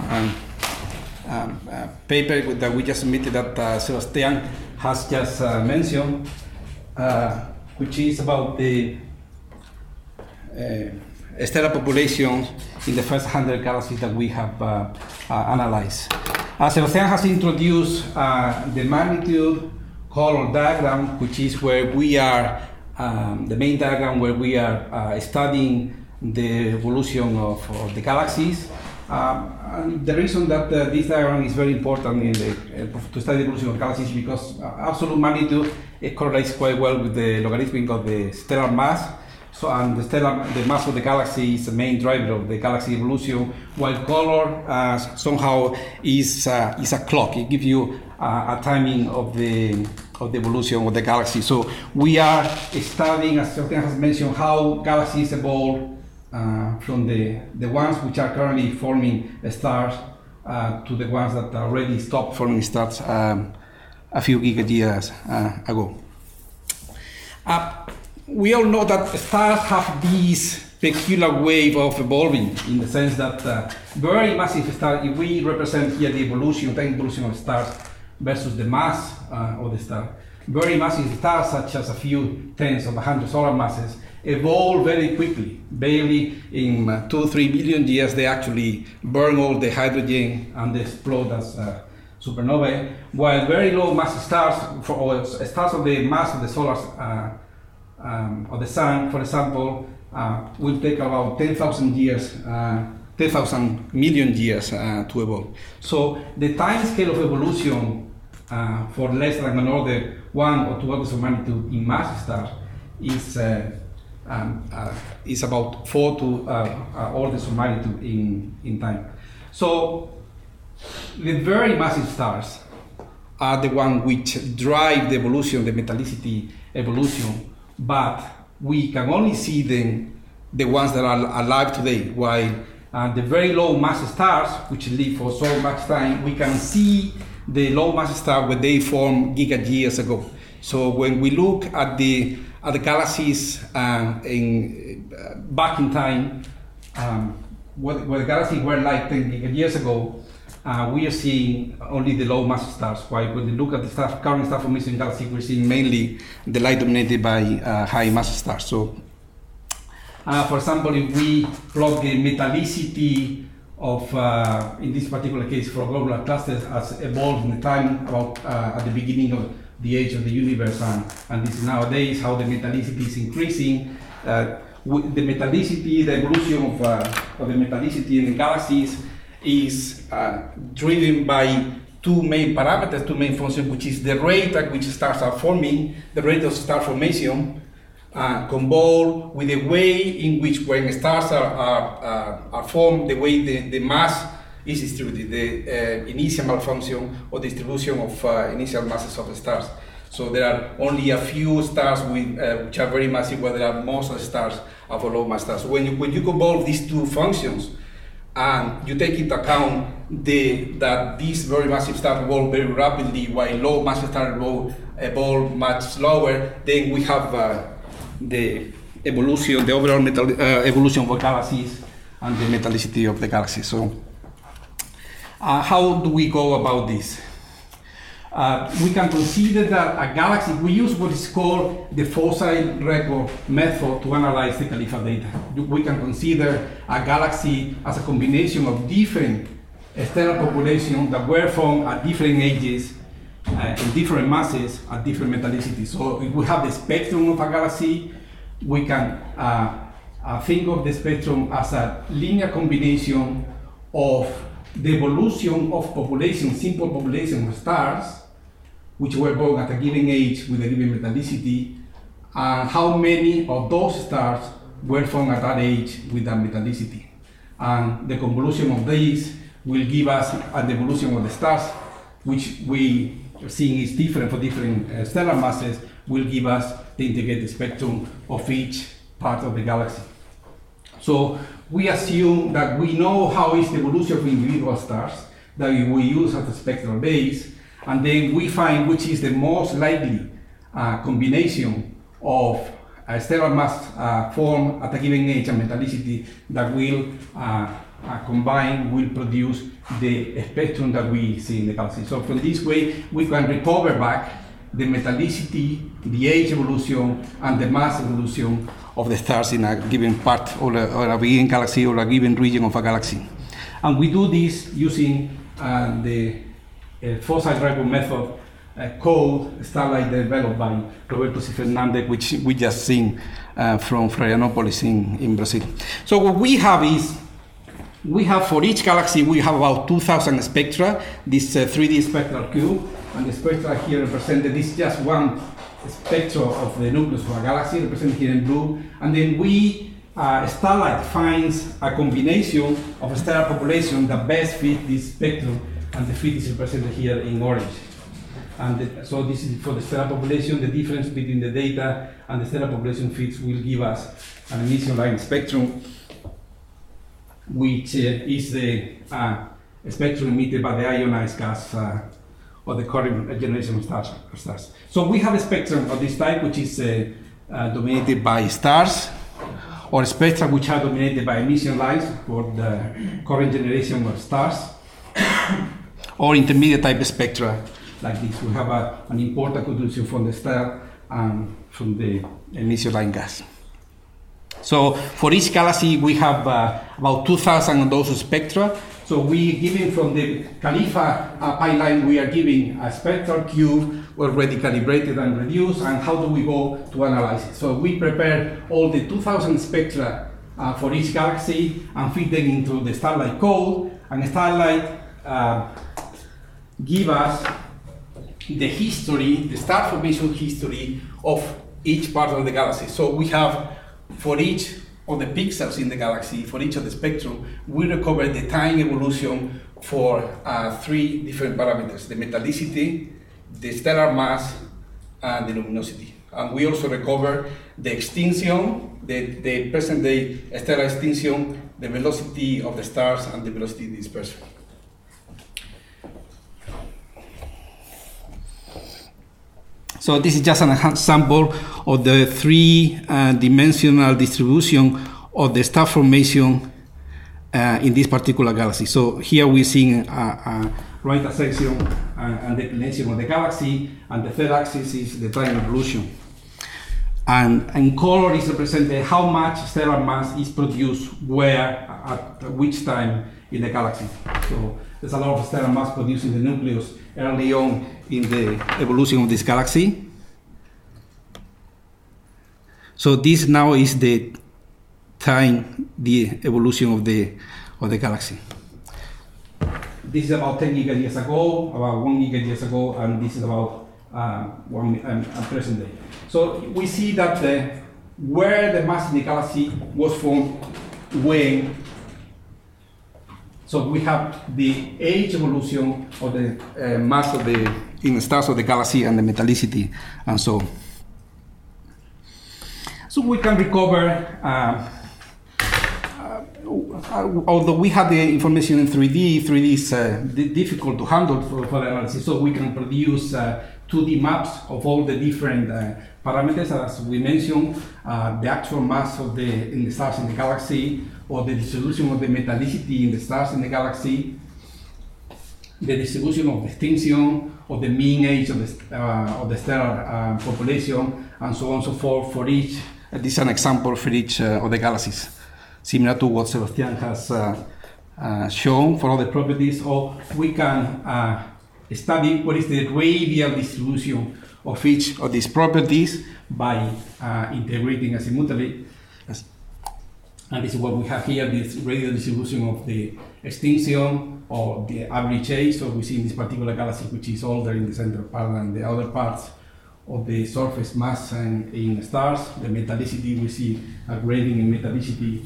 paper that we just submitted that Sebastian has just mentioned, which is about the stellar populations in the first 100 galaxies that we have analyzed. Sebastian has introduced the magnitude color diagram, which is where we are the main diagram where we are studying the evolution of the galaxies. And the reason that this diagram is very important to study the evolution of galaxies is because absolute magnitude correlates quite well with the logarithmic of the stellar mass. So, and the mass of the galaxy is the main driver of the galaxy evolution, while color somehow is a clock. It gives you a timing of the evolution of the galaxy. So we are studying, as Sebastian has mentioned, how galaxies evolve from the ones which are currently forming stars to the ones that already stopped forming stars a few gigayears ago. We all know that stars have this peculiar way of evolving, in the sense that very massive stars, if we represent here the time evolution of stars versus the mass of the star, very massive stars, such as a few tens of 100 solar masses, evolve very quickly. Barely in 2-3 billion years, they actually burn all the hydrogen and they explode as supernovae, while very low mass stars, or stars of the mass of the solar of the sun, for example, will take about 10,000 years, 10,000 million years to evolve. So the time scale of evolution for less than an order 1 or 2 orders of magnitude in massive stars is about 4 to orders of magnitude in time. So the very massive stars are the ones which drive the evolution, the metallicity evolution, but we can only see them, the ones that are alive today, while the very low mass stars, which live for so much time, we can see the low mass stars when they formed gigayears ago. So when we look at the galaxies back in time, what the galaxies were like 10 gigayears ago, we are seeing only the low mass stars. While when we look at the current star formation galaxy, we're seeing mainly the light dominated by high mass stars. So, for example, if we plot the metallicity of, in this particular case, for globular clusters, as evolved in the time about at the beginning of the age of the universe, and this is nowadays how the metallicity is increasing. The metallicity, the evolution of the metallicity in the galaxies is driven by two main parameters, two main functions, which is the rate at which stars are forming, the rate of star formation, combined with the way in which when stars are formed, the way the mass is distributed, the initial malfunction or distribution of initial masses of the stars. So there are only a few stars which are very massive, where there are most of the stars of low mass stars. When you combine these two functions, and you take into account that these very massive stars evolve very rapidly, while low mass stars evolve much slower, then we have the evolution, the overall evolution of galaxies and the metallicity of the galaxies. So, how do we go about this? We can consider that a galaxy, we use what is called the fossil record method to analyze the CALIFA data. We can consider a galaxy as a combination of different stellar populations that were formed at different ages, in different masses, at different metallicities. So if we have the spectrum of a galaxy, we can think of the spectrum as a linear combination of the evolution of population, simple population of stars, which were born at a given age with a given metallicity, and how many of those stars were formed at that age with that metallicity. And the convolution of these will give us an evolution of the stars, which we are seeing is different for different stellar masses, will give us the integrated spectrum of each part of the galaxy. So we assume that we know how is the evolution of individual stars that we use as a spectral base, and then we find which is the most likely combination of a stellar mass formed at a given age and metallicity that will combine, will produce the spectrum that we see in the galaxy. So from this way, we can recover back the metallicity, the age evolution, and the mass evolution of the stars in a given part or a given galaxy or a given region of a galaxy. And we do this using the fossil record method called Starlight, developed by Roberto C. Fernandez, which we just seen from Florianópolis in Brazil. So what we have is, we have for each galaxy, we have about 2,000 spectra, this 3D spectral cube, and the spectra here represented, this is just one spectra of the nucleus of a galaxy, represented here in blue, and then we, Starlight finds a combination of a stellar population that best fit this spectrum, and the fit is represented here in orange. And so this is for the stellar population. The difference between the data and the stellar population fits will give us an initial line spectrum. which is the spectrum emitted by the ionized gas of the current generation of stars. So we have a spectrum of this type, which is dominated by stars, or spectra which are dominated by emission lines for the current generation of stars, or intermediate type spectra like this. We have an important contribution from the star and from the emission line gas. So for each galaxy we have about 2,000 of those spectra. So we giving from the CALIFA pipeline, we are giving a spectral cube already calibrated and reduced, and how do we go to analyze it? So we prepare all the 2,000 spectra for each galaxy and feed them into the Starlight code, and Starlight give us the history, the star formation history of each part of the galaxy. So we have, for each of the pixels in the galaxy, for each of the spectrum, we recover the time evolution for 3 different parameters: the metallicity, the stellar mass, and the luminosity. And we also recover the extinction, the present day stellar extinction, the velocity of the stars, and the velocity dispersion. So this is just an example of the 3-dimensional distribution of the star formation in this particular galaxy. So here we're seeing right ascension and declination of the galaxy, and the third axis is the time evolution. And in color is represented how much stellar mass is produced where at which time in the galaxy. So there's a lot of stellar mass produced in the nucleus early on in the evolution of this galaxy. So this now is the time, the evolution of the galaxy. This is about 10 gigayears ago, about 1 gigayears ago, and this is about present day. So we see that where the mass in the galaxy was formed when. So we have the age evolution of the mass of the in stars of the galaxy and the metallicity and so on. So we can recover, although we have the information in 3D, 3D is difficult to handle for the analysis, so we can produce 2D maps of all the different parameters, as we mentioned, the actual mass of in the stars in the galaxy, or the distribution of the metallicity in the stars in the galaxy, the distribution of the extinction, of the mean age of the stellar population, and so on and so forth for each. This is an example for each of the galaxies, similar to what Sebastian has shown for all the properties. Or we can study what is the radial distribution of each of these properties by integrating azimuthally. And this is what we have here, this radial distribution of the extinction or the average age. So we see in this particular galaxy, which is older in the center part than the other parts of the surface mass and in stars. The metallicity, we see a grading in metallicity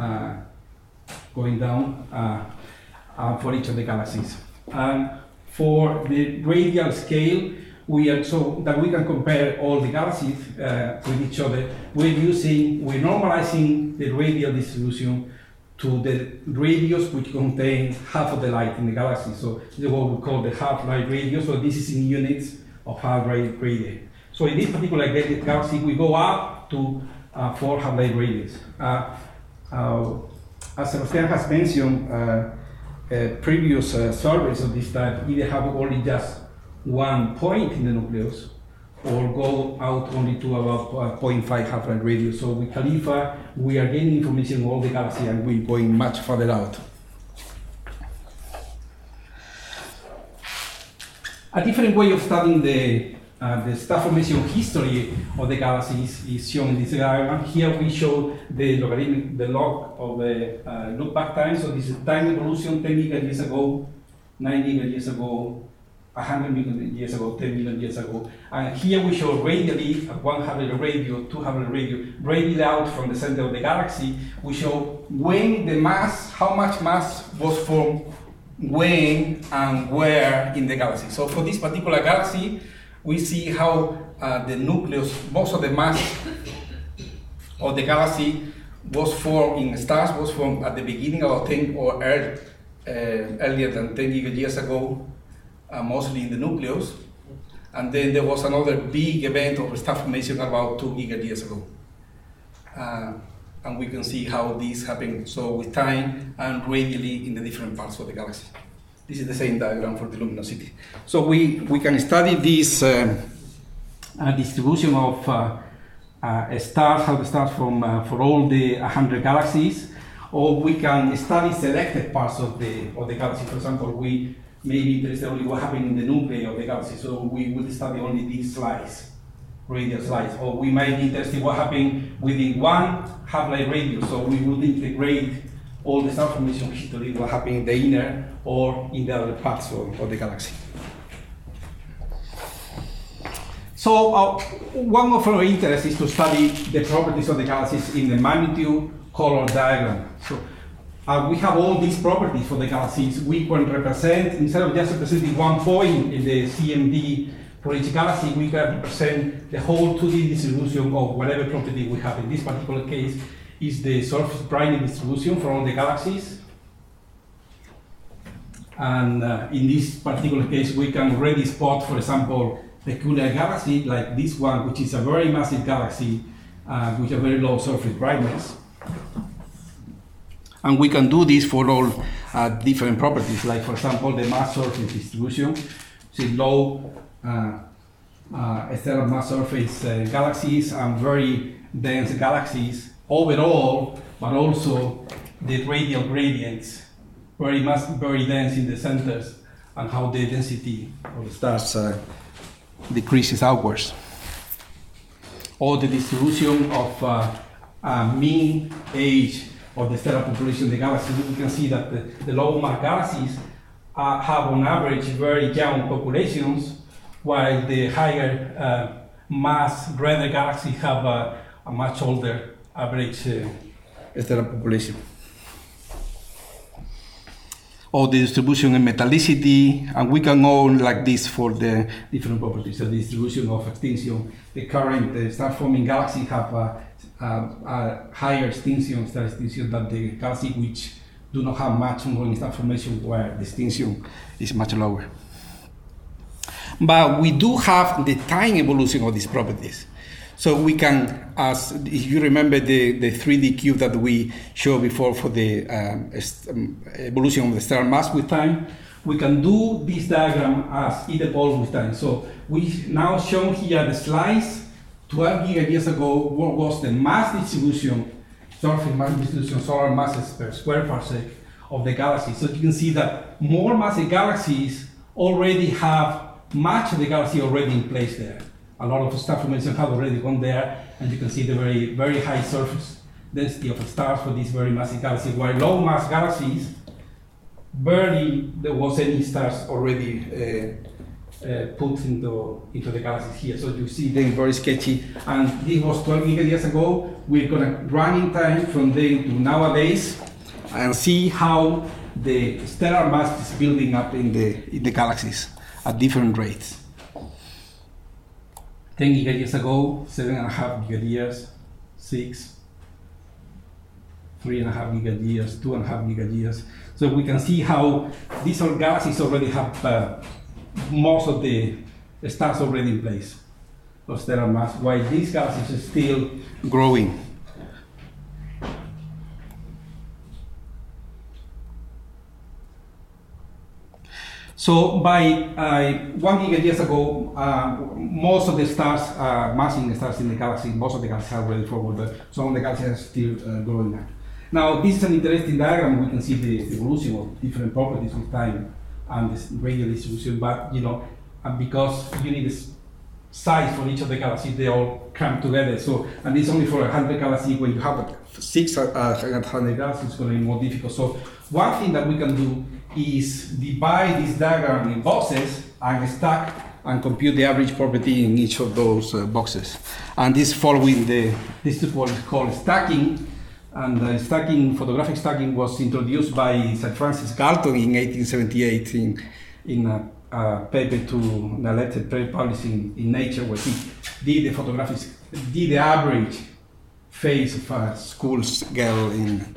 going down for each of the galaxies. And for the radial scale, so that we can compare all the galaxies with each other, we're normalizing the radial distribution to the radius which contains half of the light in the galaxy. So this is what we call the half-light radius. So this is in units of half-light radius. So in this particular galaxy, we go up to 4 half-light radius. As Sebastian has mentioned, previous surveys of this type either have only just one point in the nucleus, or go out only to about 0.5 half-light radius. So with CALIFA, we are gaining information on all the galaxy, and we're going much further out. A different way of studying the star formation history of the galaxies is shown in this diagram. Here we show the log of the look-back time. So this is time evolution 10 million years ago, 9 million years ago, 100 million years ago, 10 million years ago. And here we show radially at 100 radio, 200 radio, radially out from the center of the galaxy. We show when the mass, how much mass was formed, when and where in the galaxy. So for this particular galaxy, we see how the nucleus, most of the mass of the galaxy was formed at the beginning of 10 or earlier than 10 gigayears ago, mostly in the nucleus. And then there was another big event of star formation about 2 gigayears ago. And we can see how this happened, so with time and radially in the different parts of the galaxy. This is the same diagram for the luminosity. So we can study this distribution of stars, how the stars for all the 100 galaxies, or we can study selected parts of the galaxy. For example, we may be interested only what happened in the nuclei of the galaxy, so we will study only these slices, radial slices, or we might be interested in what happened within one half-life radius, so we will integrate all the star formation history, what happened in the inner or in the other parts of the galaxy. So one of our interests is to study the properties of the galaxies in the magnitude color diagram. So we have all these properties for the galaxies. We can represent, instead of just representing one point in the CMD for each galaxy, we can represent the whole 2D distribution of whatever property we have. In this particular case, is the surface brightness distribution for all the galaxies. And in this particular case, we can already spot, for example, peculiar galaxy like this one, which is a very massive galaxy with a very low surface brightness. And we can do this for all different properties, like for example, the mass surface distribution. See low stellar mass surface galaxies and very dense galaxies overall, but also the radial gradients, very dense in the centers, and how the density of the stars decreases outwards. Or the distribution of mean age of the stellar population of the galaxy. We can see that the low mass galaxies have on average very young populations, while the higher mass redder galaxies have a much older average stellar population. Or the distribution in metallicity, and we can go like this for the different properties. So the distribution of extinction. The current star-forming galaxies have a higher extinction, stellar extinction, than the galaxies which do not have much ongoing star formation, where the extinction is much lower. But we do have the time evolution of these properties. So we can, as if you remember the 3D cube that we showed before for the evolution of the stellar mass with time, we can do this diagram as it evolves with time. So we now show here the slice 12 gigayears ago. What was the mass distribution, surface mass distribution, solar masses per square parsec of the galaxy? So you can see that more massive galaxies already have much of the galaxy already in place there. A lot of star formation have already gone there, and you can see the very, very high surface density of stars for these very massive galaxies, while low mass galaxies, barely there was any stars already put into the galaxies here. So you see them very sketchy, and this was 12 gigayears ago. We're going to run in time from then to nowadays and see how the stellar mass is building up in the galaxies at different rates. 10 gigayears ago, 7.5 gigayears, 6, 3.5 gigayears, 2.5 gigayears. So we can see how these galaxies already have most of the stars already in place of stellar mass, while these galaxies are still growing. So by 1 gigayears ago, most of the stars, massive stars in the galaxy, most of the galaxies are already forward, but some of the galaxies are still growing up. Now, this is an interesting diagram. We can see the evolution of different properties with time and this radial distribution, but because you need a size for each of the galaxies, they all come together. So, and it's only for 100 galaxies. When you have 600 galaxies, it's going to be more difficult. So, one thing that we can do is divide this diagram in boxes and stack and compute the average property in each of those boxes. And this following this is what is called stacking. And photographic stacking was introduced by Sir Francis Galton in 1878 in a paper to a letter published in Nature, where he did the average face of a school girl in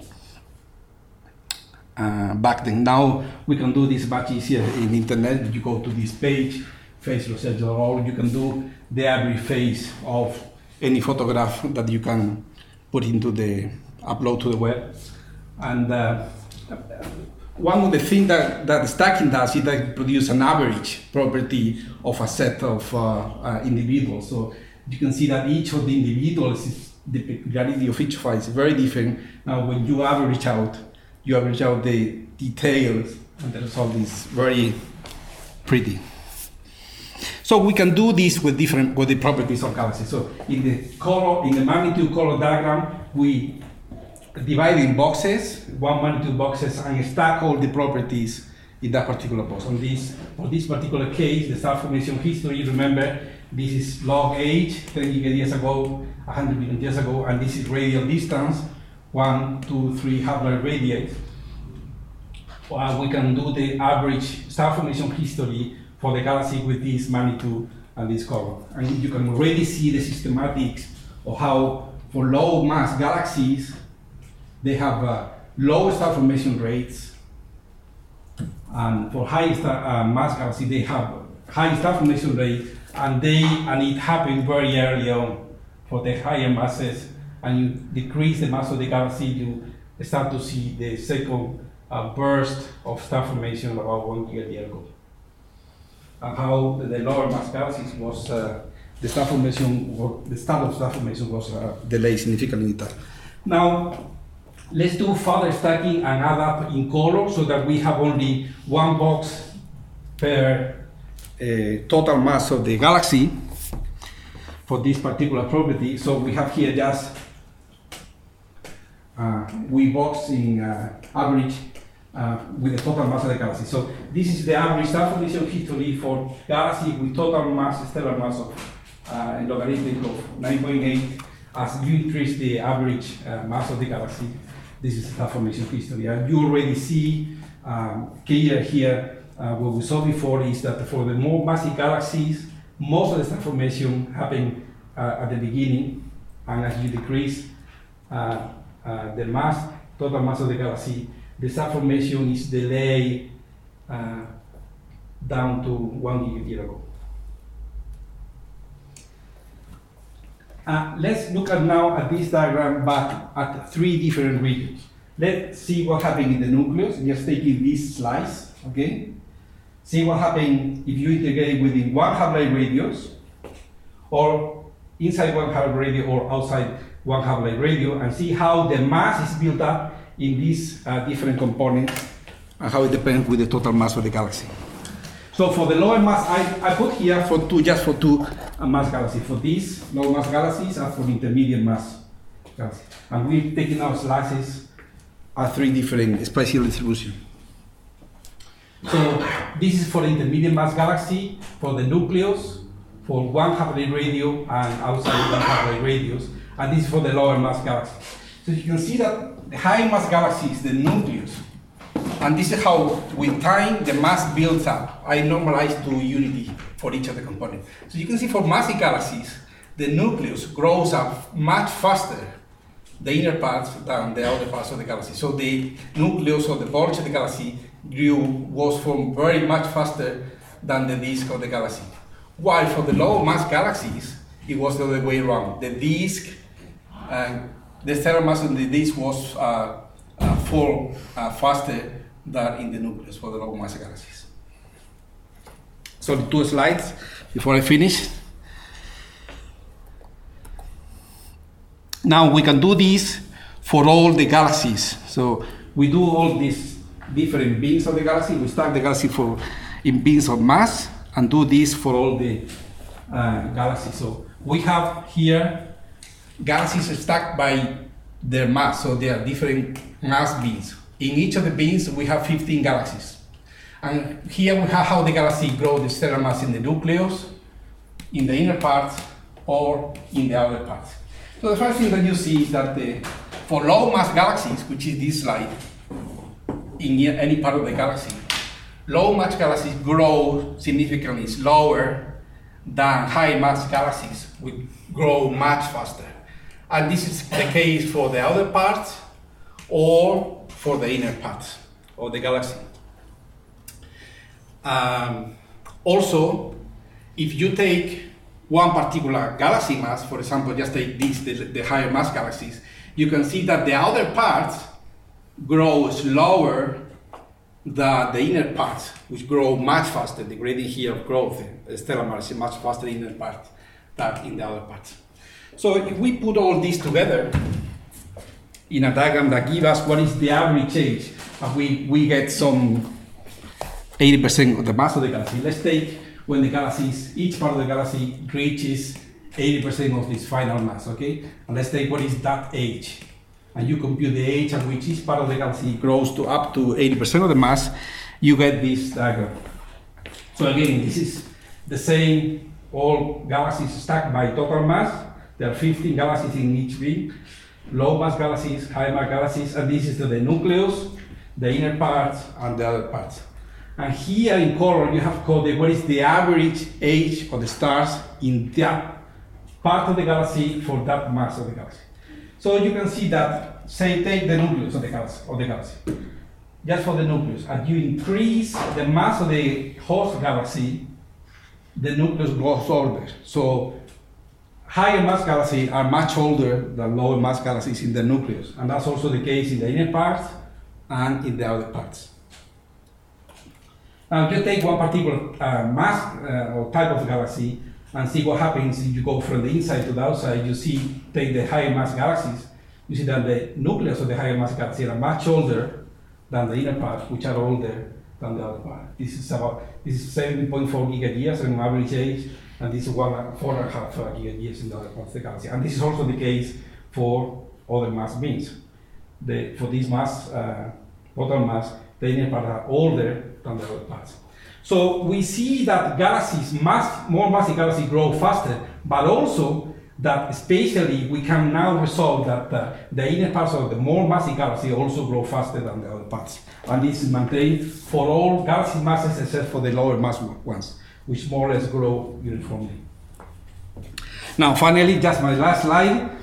back then. Now we can do this much easier in internet. You go to this page, faceresearch.org, you can do the average face of any photograph that you can put into the upload to the web. And one of the things that stacking does is that it produces an average property of a set of individuals. So you can see that each of the individuals, the peculiarity of each file is very different. Now when you average out the details, and the result is very pretty. So we can do this with the properties of galaxies. So in the magnitude color diagram, we divide in boxes, one magnitude boxes, and stack all the properties in that particular box. For this particular case, the star formation history, remember, this is log age, 10 giga years ago, 100 million years ago, and this is radial distance, 1, 2, 3 half-life radii. We can do the average star formation history for the galaxy with this magnitude and this color. And you can already see the systematics of how, for low mass galaxies, they have low star formation rates, and for high mass galaxies, they have high star formation rate, and it happened very early on for the higher masses, and you decrease the mass of the galaxy, you start to see the second burst of star formation about 1 giga ago. And how the lower mass galaxies was the start of star formation was delayed significantly in time. Now let's do further stacking and add up in color so that we have only one box per total mass of the galaxy for this particular property. So we have here just we box in average with the total mass of the galaxy. So this is the average star formation history for galaxy with total mass, stellar mass of logarithmic of 9.8. As you increase the average mass of the galaxy, this is the star formation history. And you already see clear here what we saw before is that for the more massive galaxies, most of the star formation happen at the beginning, and as you decrease the mass, total mass of the galaxy, the star formation is delayed down to 1 giga ago. Let's look at now at this diagram, but at 3 different regions. Let's see what happened in the nucleus. Just taking this slice, okay? See what happened if you integrate within one half-life radius, or inside one half-life radius, or outside one half-life radius, and see how the mass is built up in these different components, and how it depends with the total mass of the galaxy. So for the lower mass, I put here just for two mass galaxies. For these low mass galaxies and for the intermediate mass galaxies. And we've taken our slices at 3 different spatial distributions. So this is for the intermediate mass galaxy, for the nucleus, for one half-life radius and outside one half-life radius, and this is for the lower mass galaxy. So you can see that the high mass galaxy is the nucleus. And this is how, with time, the mass builds up. I normalize to unity for each of the components. So you can see for massive galaxies, the nucleus grows up much faster, the inner parts, than the outer parts of the galaxy. So the nucleus or the bulge of the galaxy was formed very much faster than the disk of the galaxy. While for the low mass galaxies, it was the other way around. The disk, the stellar mass of the disk was formed faster than in the nucleus for the low mass galaxies. So the 2 slides before I finish. Now we can do this for all the galaxies. So we do all these different beams of the galaxy. We stack the galaxy in beams of mass and do this for all the galaxies. So we have here galaxies stacked by their mass. So there are different mass beams. In each of the beams, we have 15 galaxies. And here we have how the galaxy grows the stellar mass in the nucleus, in the inner parts, or in the outer parts. So the first thing that you see is that for low mass galaxies, which is this slide, in any part of the galaxy, low mass galaxies grow significantly slower than high mass galaxies, which grow much faster. And this is the case for the outer parts or for the inner parts of the galaxy. Also, if you take one particular galaxy mass, for example, just take this, the higher mass galaxies, you can see that the outer parts grow slower than the inner parts, which grow much faster. The gradient here of growth in stellar mass is much faster in the inner part than in the outer parts. So if we put all this together in a diagram that gives us what is the average age, and we get some 80% of the mass of the galaxy. Let's take when the galaxies, each part of the galaxy reaches 80% of its final mass, okay? And let's take what is that age. And you compute the age at which each part of the galaxy grows to up to 80% of the mass, you get this diagram. So again, this is the same, all galaxies stacked by total mass. There are 15 galaxies in each ring, low mass galaxies, high mass galaxies, and this is the nucleus, the inner parts, and the other parts. And here in color, you have coded what is the average age of the stars in that part of the galaxy for that mass of the galaxy. So you can see that, say, take the nucleus of the galaxy, just for the nucleus. As you increase the mass of the host galaxy, the nucleus grows older. So higher mass galaxies are much older than lower mass galaxies in the nucleus. And that's also the case in the inner parts and in the outer parts. Now, just take one particular mass or type of galaxy and see what happens if you go from the inside to the outside. You see, take the higher mass galaxies, you see that the nucleus of the higher mass galaxies are much older than the inner parts, which are older than the outer part. This is 7.4 gigayears in average age, and this is 4.5 gigayears in the other parts of the galaxy. And this is also the case for other mass beings. For this mass, total mass, the inner parts are older than the other parts. So we see that galaxies, more massive galaxies grow faster, but also that spatially we can now resolve that the inner parts of the more massive galaxy also grow faster than the other parts. And this is maintained for all galaxy masses except for the lower mass ones, which more or less grow uniformly. Now finally, just my last slide.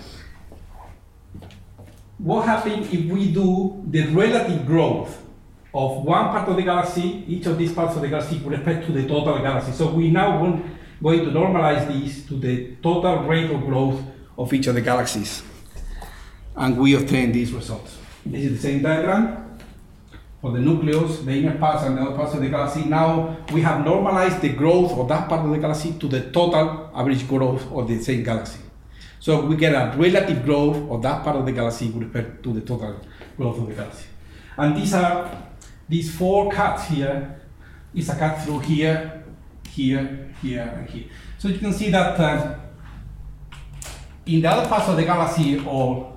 What happens if we do the relative growth of one part of the galaxy, each of these parts of the galaxy with respect to the total galaxy? So we now going to normalize these to the total rate of growth of each of the galaxies. And we obtain these results. This is the same diagram for the nucleus, the inner parts, and the other parts of the galaxy. Now we have normalized the growth of that part of the galaxy to the total average growth of the same galaxy. So we get a relative growth of that part of the galaxy with respect to the total growth of the galaxy. And these four cuts here is a cut through here, here, here, and here. So you can see that in the other parts of the galaxy, or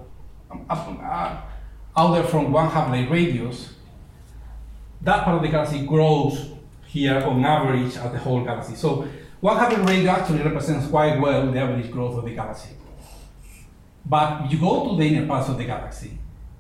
out there from 1/2 light radius, that part of the galaxy grows here on average at the whole galaxy. So 1/2 radius actually represents quite well the average growth of the galaxy. But you go to the inner parts of the galaxy.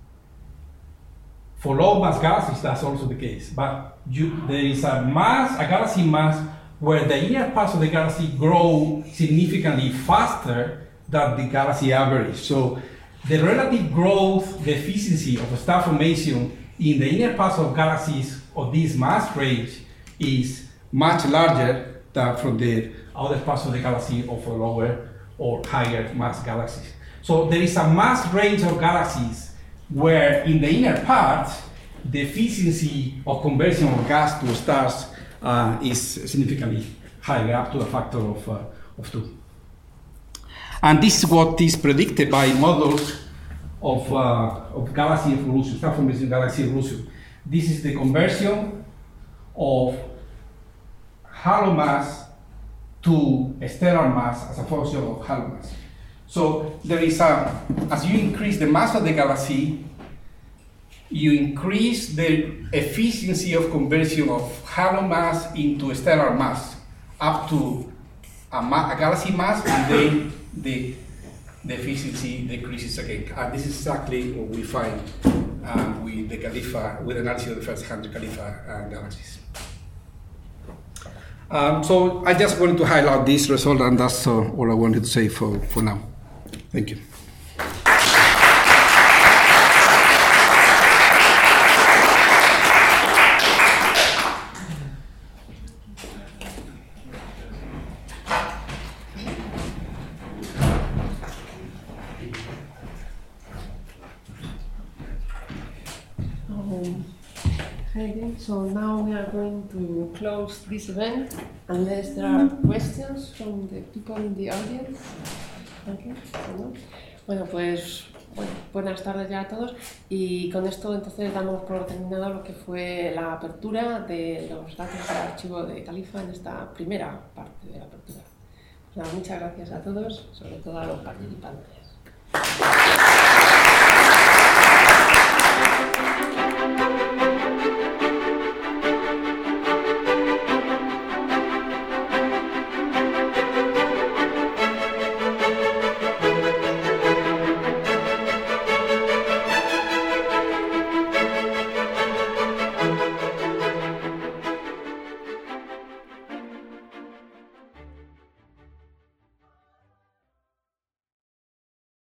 For low mass galaxies, that's also the case. But there is a galaxy mass where the inner parts of the galaxy grow significantly faster than the galaxy average. So the relative growth, the efficiency of star formation in the inner parts of galaxies of this mass range is much larger than from the other parts of the galaxy of lower or higher mass galaxies. So there is a mass range of galaxies where in the inner parts, the efficiency of conversion of gas to stars is significantly higher, up to a factor of 2. And this is what is predicted by models of galaxy evolution, star formation galaxy evolution. This is the conversion of halo mass to stellar mass as a function of halo mass. So there is as you increase the mass of the galaxy, you increase the efficiency of conversion of halo mass into stellar mass up to a galaxy mass, and then the efficiency decreases again. And this is exactly what we find with the CALIFA, with analysis of the first 100 CALIFA galaxies. So I just wanted to highlight this result, and that's all I wanted to say for now. Thank you. Okay, so now we are going to close this event unless there are questions from the people in the audience. Okay, so, bueno, pues buenas tardes ya a todos, y con esto entonces damos por terminado lo que fue la apertura de los datos del archivo de Califa en esta primera parte de la apertura. Pues nada, muchas gracias a todos, sobre todo a los participantes.